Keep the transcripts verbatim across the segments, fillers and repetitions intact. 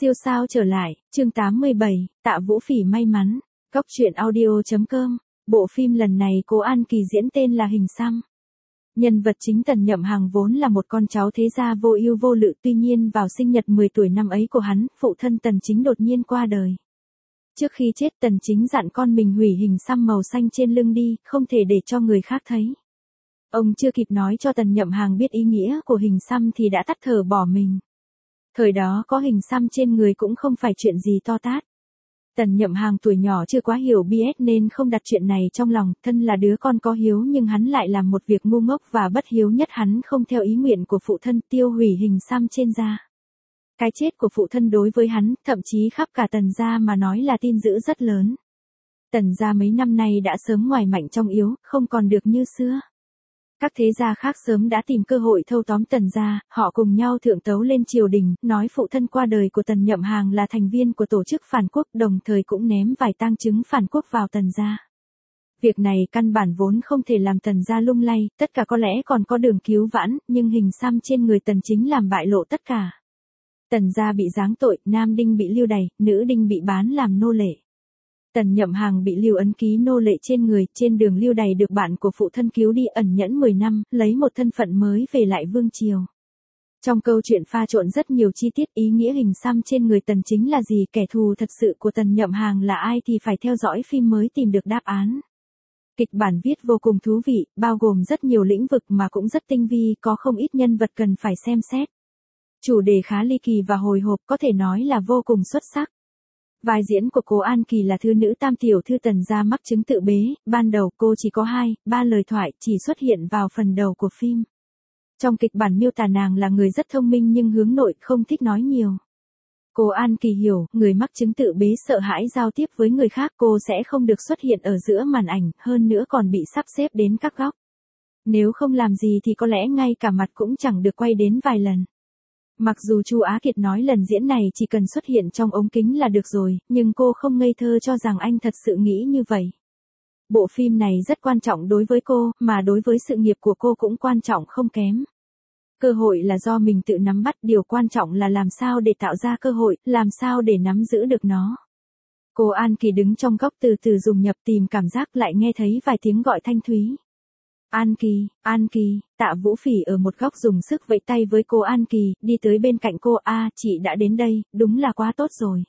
Siêu sao trở lại, chương tám mươi bảy, Tạ Vũ Phỉ may mắn, Cóc truyện audio chấm com, bộ phim lần này Cố An Kỳ diễn tên là Hình Xăm. Nhân vật chính Tần Nhậm Hàng vốn là một con cháu thế gia vô ưu vô lự, tuy nhiên vào sinh nhật mười tuổi năm ấy của hắn, phụ thân Tần Chính đột nhiên qua đời. Trước khi chết Tần Chính dặn con mình hủy hình xăm màu xanh trên lưng đi, không thể để cho người khác thấy. Ông chưa kịp nói cho Tần Nhậm Hàng biết ý nghĩa của hình xăm thì đã tắt thở bỏ mình. Thời đó có hình xăm trên người cũng không phải chuyện gì to tát. Tần Nhậm Hàng tuổi nhỏ chưa quá hiểu bê ét nên không đặt chuyện này trong lòng, thân là đứa con có hiếu nhưng hắn lại làm một việc ngu ngốc và bất hiếu nhất, hắn không theo ý nguyện của phụ thân tiêu hủy hình xăm trên da. Cái chết của phụ thân đối với hắn, thậm chí khắp cả Tần gia mà nói là tin dữ rất lớn. Tần gia mấy năm nay đã sớm ngoài mạnh trong yếu, không còn được như xưa. Các thế gia khác sớm đã tìm cơ hội thâu tóm Tần gia, họ cùng nhau thượng tấu lên triều đình, nói phụ thân qua đời của Tần Nhậm Hàng là thành viên của tổ chức phản quốc, đồng thời cũng ném vài tang chứng phản quốc vào Tần gia. Việc này căn bản vốn không thể làm Tần gia lung lay, tất cả có lẽ còn có đường cứu vãn, nhưng hình xăm trên người Tần Chính làm bại lộ tất cả. Tần gia bị giáng tội, nam đinh bị lưu đày, nữ đinh bị bán làm nô lệ. Tần Nhậm Hàng bị lưu ấn ký nô lệ trên người, trên đường lưu đày được bạn của phụ thân cứu đi ẩn nhẫn mười năm, lấy một thân phận mới về lại vương triều. Trong câu chuyện pha trộn rất nhiều chi tiết, ý nghĩa hình xăm trên người Tần Chính là gì, kẻ thù thật sự của Tần Nhậm Hàng là ai thì phải theo dõi phim mới tìm được đáp án. Kịch bản viết vô cùng thú vị, bao gồm rất nhiều lĩnh vực mà cũng rất tinh vi, có không ít nhân vật cần phải xem xét. Chủ đề khá ly kỳ và hồi hộp, có thể nói là vô cùng xuất sắc. Vai diễn của Cố An Kỳ là thư nữ tam tiểu thư Tần gia mắc chứng tự bế, ban đầu cô chỉ có hai, ba lời thoại, chỉ xuất hiện vào phần đầu của phim. Trong kịch bản miêu tả nàng là người rất thông minh nhưng hướng nội, không thích nói nhiều. Cố An Kỳ hiểu, người mắc chứng tự bế sợ hãi giao tiếp với người khác, cô sẽ không được xuất hiện ở giữa màn ảnh, hơn nữa còn bị sắp xếp đến các góc. Nếu không làm gì thì có lẽ ngay cả mặt cũng chẳng được quay đến vài lần. Mặc dù Chu Á Kiệt nói lần diễn này chỉ cần xuất hiện trong ống kính là được rồi, nhưng cô không ngây thơ cho rằng anh thật sự nghĩ như vậy. Bộ phim này rất quan trọng đối với cô, mà đối với sự nghiệp của cô cũng quan trọng không kém. Cơ hội là do mình tự nắm bắt, điều quan trọng là làm sao để tạo ra cơ hội, làm sao để nắm giữ được nó. Cô An Kỳ đứng trong góc từ từ dùng nhập tìm cảm giác, lại nghe thấy vài tiếng gọi thanh thúy. An Kỳ, An Kỳ, Tạ Vũ Phỉ ở một góc dùng sức vẫy tay với cô An Kỳ, đi tới bên cạnh cô. A, à, chị đã đến đây, đúng là quá tốt rồi.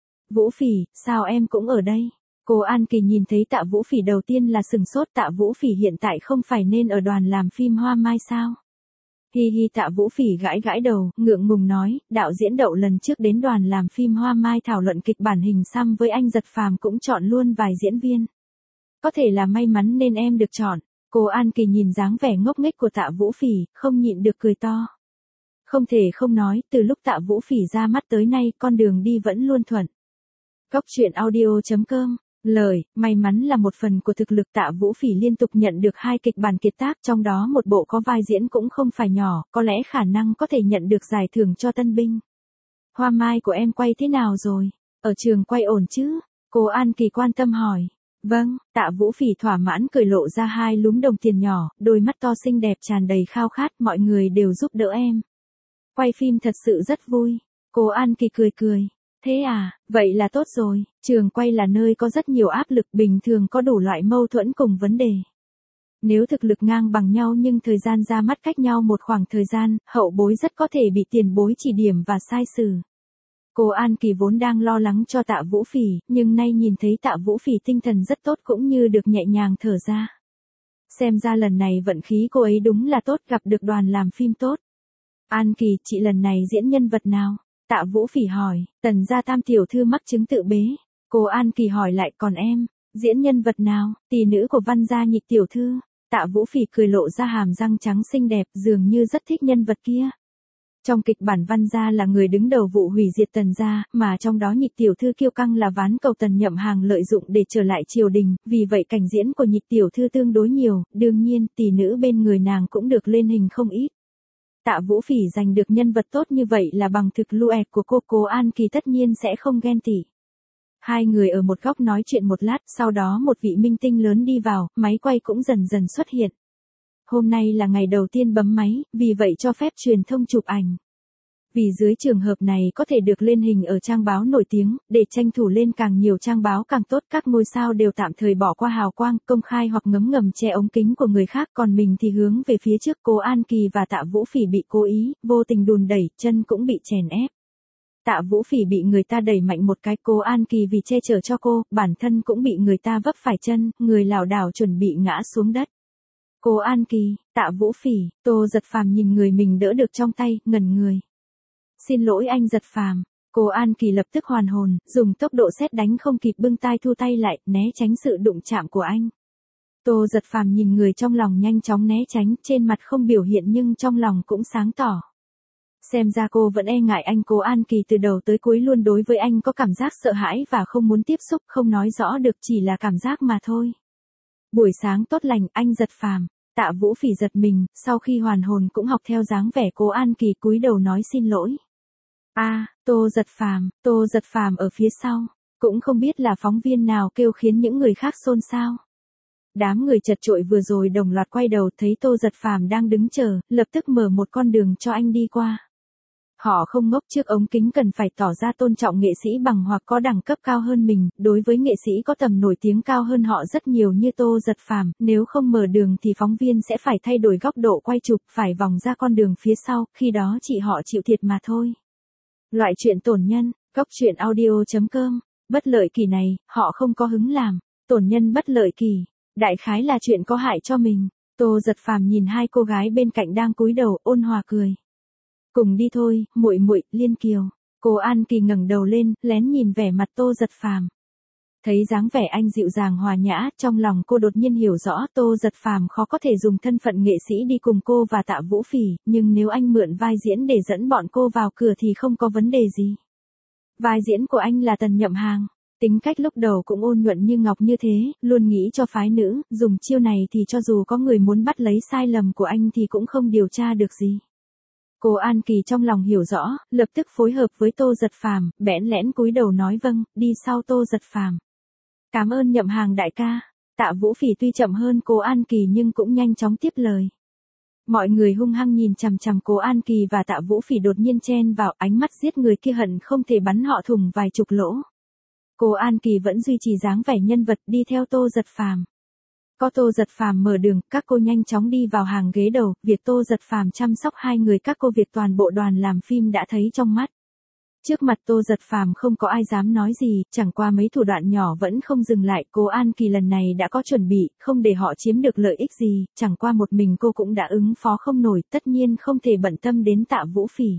Vũ Phỉ, sao em cũng ở đây? Cô An Kỳ nhìn thấy Tạ Vũ Phỉ đầu tiên là sừng sốt, Tạ Vũ Phỉ hiện tại không phải nên ở đoàn làm phim Hoa Mai sao? Hi hi, Tạ Vũ Phỉ gãi gãi đầu, ngượng ngùng nói, đạo diễn Đậu lần trước đến đoàn làm phim Hoa Mai thảo luận kịch bản hình xăm với anh Giật Phàm cũng chọn luôn vài diễn viên. Có thể là may mắn nên em được chọn. Cô An Kỳ nhìn dáng vẻ ngốc nghếch của Tạ Vũ Phỉ, không nhịn được cười to. Không thể không nói, từ lúc Tạ Vũ Phỉ ra mắt tới nay, con đường đi vẫn luôn thuận. Cóc truyện audio chấm com, lời, may mắn là một phần của thực lực. Tạ Vũ Phỉ liên tục nhận được hai kịch bản kiệt tác, trong đó một bộ có vai diễn cũng không phải nhỏ, có lẽ khả năng có thể nhận được giải thưởng cho tân binh. Hoa Mai của em quay thế nào rồi? Ở trường quay ổn chứ? Cô An Kỳ quan tâm hỏi. Vâng, Tạ Vũ Phỉ thỏa mãn cười lộ ra hai lúm đồng tiền nhỏ, đôi mắt to xinh đẹp tràn đầy khao khát, mọi người đều giúp đỡ em. Quay phim thật sự rất vui. Cô An Kỳ cười cười. Thế à, vậy là tốt rồi, trường quay là nơi có rất nhiều áp lực, bình thường có đủ loại mâu thuẫn cùng vấn đề. Nếu thực lực ngang bằng nhau nhưng thời gian ra mắt cách nhau một khoảng thời gian, hậu bối rất có thể bị tiền bối chỉ điểm và sai xử. Cô An Kỳ vốn đang lo lắng cho Tạ Vũ Phỉ, nhưng nay nhìn thấy Tạ Vũ Phỉ tinh thần rất tốt cũng như được nhẹ nhàng thở ra. Xem ra lần này vận khí cô ấy đúng là tốt, gặp được đoàn làm phim tốt. An Kỳ, chị lần này diễn nhân vật nào? Tạ Vũ Phỉ hỏi. Tần gia tam tiểu thư mắc chứng tự bế. Cô An Kỳ hỏi lại, còn em, diễn nhân vật nào? Tỷ nữ của Văn gia Nhịch tiểu thư. Tạ Vũ Phỉ cười lộ ra hàm răng trắng xinh đẹp, dường như rất thích nhân vật kia. Trong kịch bản Văn gia là người đứng đầu vụ hủy diệt Tần gia, mà trong đó Nhịch tiểu thư kiêu căng là ván cầu Tần Nhậm Hàng lợi dụng để trở lại triều đình, vì vậy cảnh diễn của Nhịch tiểu thư tương đối nhiều, đương nhiên, tỷ nữ bên người nàng cũng được lên hình không ít. Tạ Vũ Phỉ giành được nhân vật tốt như vậy là bằng thực lực của cô. Cố An Kỳ tất nhiên sẽ không ghen tị. Hai người ở một góc nói chuyện một lát, sau đó một vị minh tinh lớn đi vào, máy quay cũng dần dần xuất hiện. Hôm nay là ngày đầu tiên bấm máy, vì vậy cho phép truyền thông chụp ảnh. Vì dưới trường hợp này có thể được lên hình ở trang báo nổi tiếng, để tranh thủ lên càng nhiều trang báo càng tốt, các ngôi sao đều tạm thời bỏ qua hào quang, công khai hoặc ngấm ngầm che ống kính của người khác, còn mình thì hướng về phía trước. Cố An Kỳ và Tạ Vũ Phỉ bị cố ý, vô tình đùn đẩy, chân cũng bị chèn ép. Tạ Vũ Phỉ bị người ta đẩy mạnh một cái, Cố An Kỳ vì che chở cho cô, bản thân cũng bị người ta vấp phải chân, người lảo đảo chuẩn bị ngã xuống đất. Cố An Kỳ, Tạ Vũ Phỉ, Tô Giật Phàm nhìn người mình đỡ được trong tay, ngẩn người. Xin lỗi anh Giật Phàm. Cố An Kỳ lập tức hoàn hồn, dùng tốc độ sét đánh không kịp bưng tai thu tay lại, né tránh sự đụng chạm của anh. Tô Giật Phàm nhìn người trong lòng nhanh chóng né tránh, trên mặt không biểu hiện nhưng trong lòng cũng sáng tỏ. Xem ra cô vẫn e ngại anh. Cố An Kỳ từ đầu tới cuối luôn đối với anh có cảm giác sợ hãi và không muốn tiếp xúc, không nói rõ được, chỉ là cảm giác mà thôi. Buổi sáng tốt lành, anh Giật Phàm. Tạ Vũ Phỉ giật mình, sau khi hoàn hồn cũng học theo dáng vẻ Cố An Kỳ, cúi đầu nói xin lỗi. A, à, Tô Giật Phàm, Tô Giật Phàm ở phía sau, cũng không biết là phóng viên nào kêu khiến những người khác xôn xao. Đám người chật chội vừa rồi đồng loạt quay đầu, thấy Tô Giật Phàm đang đứng chờ, lập tức mở một con đường cho anh đi qua. Họ không ngốc, trước ống kính cần phải tỏ ra tôn trọng nghệ sĩ bằng hoặc có đẳng cấp cao hơn mình, đối với nghệ sĩ có tầm nổi tiếng cao hơn họ rất nhiều như Tô Giật Phàm, nếu không mở đường thì phóng viên sẽ phải thay đổi góc độ quay chụp, phải vòng ra con đường phía sau, khi đó chị họ chịu thiệt mà thôi. Loại chuyện tổn nhân, góc chuyện audio chấm com, bất lợi kỳ này, họ không có hứng làm, tổn nhân bất lợi kỳ, đại khái là chuyện có hại cho mình. Tô Giật Phàm nhìn hai cô gái bên cạnh đang cúi đầu, ôn hòa cười. Cùng đi thôi, muội muội, Liên Kiều. Cố An Kỳ ngẩng đầu lên, lén nhìn vẻ mặt Tô Giật Phàm. Thấy dáng vẻ anh dịu dàng hòa nhã, trong lòng cô đột nhiên hiểu rõ Tô Giật Phàm khó có thể dùng thân phận nghệ sĩ đi cùng cô và Tạ Vũ Phỉ, nhưng nếu anh mượn vai diễn để dẫn bọn cô vào cửa thì không có vấn đề gì. Vai diễn của anh là Tần Nhậm Hàng, tính cách lúc đầu cũng ôn nhuận như ngọc như thế, luôn nghĩ cho phái nữ, dùng chiêu này thì cho dù có người muốn bắt lấy sai lầm của anh thì cũng không điều tra được gì. Cố An Kỳ trong lòng hiểu rõ, lập tức phối hợp với Tô Giật Phàm, bẽn lẽn cúi đầu nói vâng, đi sau Tô Giật Phàm. Cảm ơn Nhậm Hàng đại ca. Tạ Vũ Phỉ tuy chậm hơn Cố An Kỳ nhưng cũng nhanh chóng tiếp lời. Mọi người hung hăng nhìn chằm chằm Cố An Kỳ và Tạ Vũ Phỉ đột nhiên chen vào, ánh mắt giết người kia hận không thể bắn họ thủng vài chục lỗ. Cố An Kỳ vẫn duy trì dáng vẻ nhân vật đi theo Tô Giật Phàm. Có Tô Giật Phàm mở đường, các cô nhanh chóng đi vào hàng ghế đầu, việc Tô Giật Phàm chăm sóc hai người các cô việc toàn bộ đoàn làm phim đã thấy trong mắt. Trước mặt Tô Giật Phàm không có ai dám nói gì, chẳng qua mấy thủ đoạn nhỏ vẫn không dừng lại. Cố An Kỳ lần này đã có chuẩn bị, không để họ chiếm được lợi ích gì, chẳng qua một mình cô cũng đã ứng phó không nổi, tất nhiên không thể bận tâm đến Tạ Vũ Phỉ.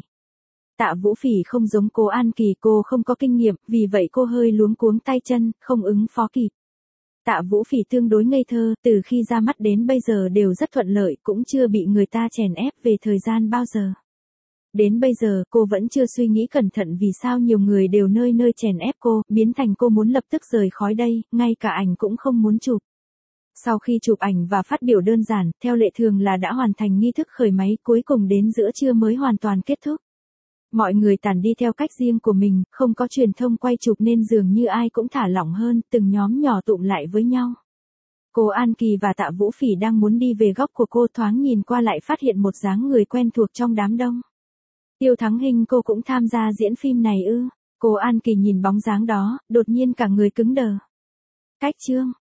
Tạ Vũ Phỉ không giống Cố An Kỳ, cô không có kinh nghiệm, vì vậy cô hơi luống cuống tay chân, không ứng phó kịp. Tạ Vũ Phỉ tương đối ngây thơ, từ khi ra mắt đến bây giờ đều rất thuận lợi, cũng chưa bị người ta chèn ép về thời gian bao giờ. Đến bây giờ, cô vẫn chưa suy nghĩ cẩn thận vì sao nhiều người đều nơi nơi chèn ép cô, biến thành cô muốn lập tức rời khỏi đây, ngay cả ảnh cũng không muốn chụp. Sau khi chụp ảnh và phát biểu đơn giản, theo lệ thường là đã hoàn thành nghi thức khởi máy, cuối cùng đến giữa trưa mới hoàn toàn kết thúc. Mọi người tản đi theo cách riêng của mình, không có truyền thông quay chụp nên dường như ai cũng thả lỏng hơn, từng nhóm nhỏ tụm lại với nhau. Cố An Kỳ và Tạ Vũ Phỉ đang muốn đi về góc của cô, thoáng nhìn qua lại phát hiện một dáng người quen thuộc trong đám đông. Tiêu Thắng Hinh, cô cũng tham gia diễn phim này ư? Cố An Kỳ nhìn bóng dáng đó, đột nhiên cả người cứng đờ. Cách chương